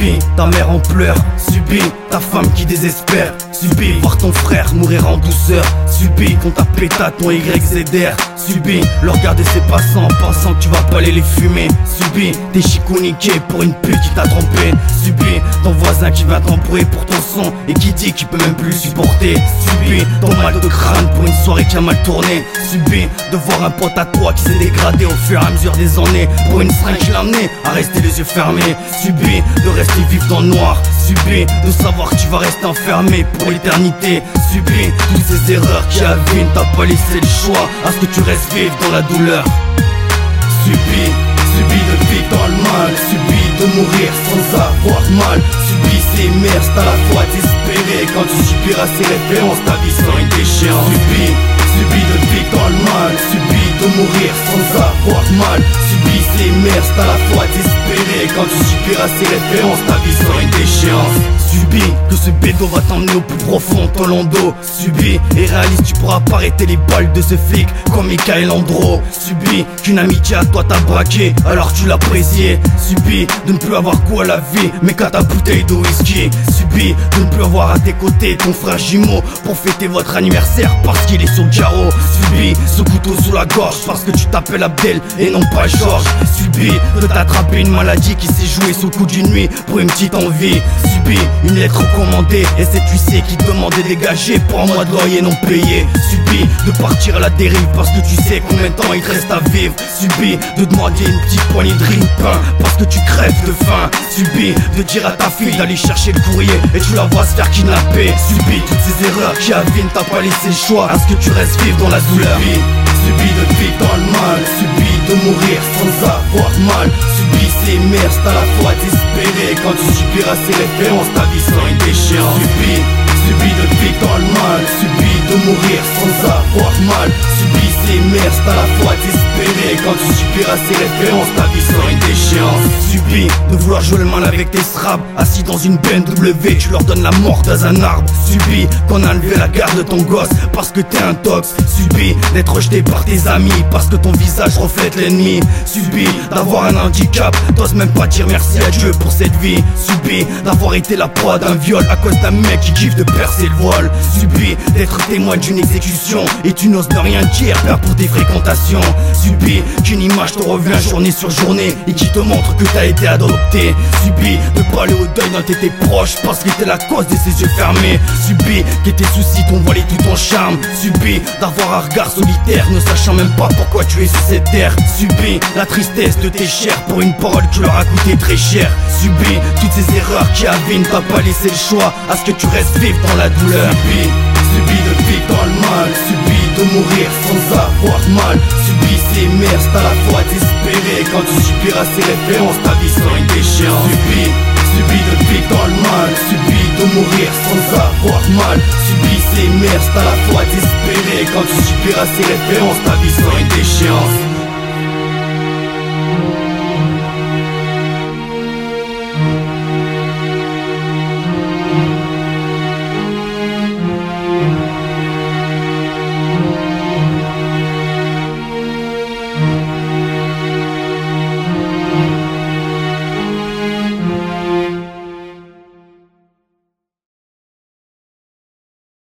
Subis ta mère en pleurs, subis ta femme qui désespère, subis voir ton frère mourir en douceur, subis qu'on t'a pétate ton YZR, subis le regard de ses passants en pensant que tu vas pas les fumer, subis tes chicots niqués pour une pute qui t'a trompé, subis ton voisin qui va t'embrouiller pour ton son et qui dit qu'il peut même plus supporter, subis ton mal de crâne pour une soirée qui a mal tourné, subis de voir un pote à toi qui s'est dégradé au fur et à mesure des années pour une seringue qui l'a amené à rester les yeux fermés, subis de rester vif dans le noir, subis de savoir que tu vas rester enfermé pour l'éternité, subis toutes ces erreurs qui avinent, t'as pas laissé le choix à ce que tu restes vivre dans la douleur. Subis de vivre dans le mal, subis de mourir sans avoir mal, subis ces merdes, t'as la foi d'espérer quand tu subiras ces références, ta vie sera une déchéance. Subis de vivre dans le mal, subis de mourir sans avoir mal, subis ces merdes, t'as la foi d'espérer quand tu subiras ces références, ta vie sera une déchéance. Subis que ce bédo va t'emmener au plus profond de ton landau, subis et réaliste tu pourras pas arrêter les balles de ce flic comme Michael Andro, subis qu'une amitié à toi t'a braqué alors tu l'appréciais, subis de ne plus avoir quoi à la vie mais qu'à ta bouteille de whisky, subis de ne plus avoir à tes côtés ton frère jumeau pour fêter votre anniversaire parce qu'il est sur le carreau, subis ce couteau sous la gorge parce que tu t'appelles Abdel et non pas Georges, subis de t'attraper une maladie qui s'est jouée sous le coup d'une nuit pour une petite envie, subis une lettre recommandée et cette huissier qui te demande de dégager pour un mois de loyer non payé, subis de partir à la dérive parce que tu sais combien de temps il te reste à vivre, subis de demander une petite poignée de riz ou pain parce que tu crèves de faim, subis de dire à ta fille d'aller chercher le courrier et tu la vois se faire kidnapper, subis toutes ces erreurs qui avinent, t'as pas laissé le choix à ce que tu restes vivre dans la douleur. Subis de vivre dans le mal, subis de mourir sans avoir mal, subis ces merdes, t'as la foi d'espérer quand tu subiras ces références, ta vie sera une déchéance. Subis de vivre dans le mal, subis de mourir sans avoir mal, subis ces merdes, t'as la foi d'espérer quand tu subiras ces références, ta vie sera une déchéance. Subis de vouloir jouer le mal avec tes straps, assis dans une BMW, tu leur donnes la mort dans un arbre, subis qu'on a enlevé la garde de ton gosse parce que t'es un tox, subis d'être rejeté par tes amis parce que ton visage reflète l'ennemi, subis d'avoir un handicap, t'oses même pas dire merci à Dieu pour cette vie, subis d'avoir été la proie d'un viol à cause d'un mec qui kiffe de percer le voile, subis d'être témoin d'une exécution et tu n'oses de rien dire peur pour tes fréquentations, subis qu'une image te revient journée sur journée et qui te montre que t'as été adopté, subis de pas aller au deuil dans tes proches parce que t'es la cause de ses yeux fermés, subis que tes soucis t'ont voilé tout ton charme, subis d'avoir un regard solitaire ne sachant même pas pourquoi tu es sur cette terre, subis la tristesse de tes chers pour une parole qui leur a coûté très cher, subis toutes ces erreurs qui avinent, t'as pas laissé le choix à ce que tu restes vivre dans la douleur. Subis de vivre dans le mal, subis de mourir sans avoir mal, subis ces merdes, t'as la foi d'espérer quand tu subiras ces références, ta vie sera une déchéance. Subis de vivre dans le mal, subis de mourir sans avoir mal, subis ces merdes, t'as la foi d'espérer quand tu subiras ces références, ta vie sera une déchéance.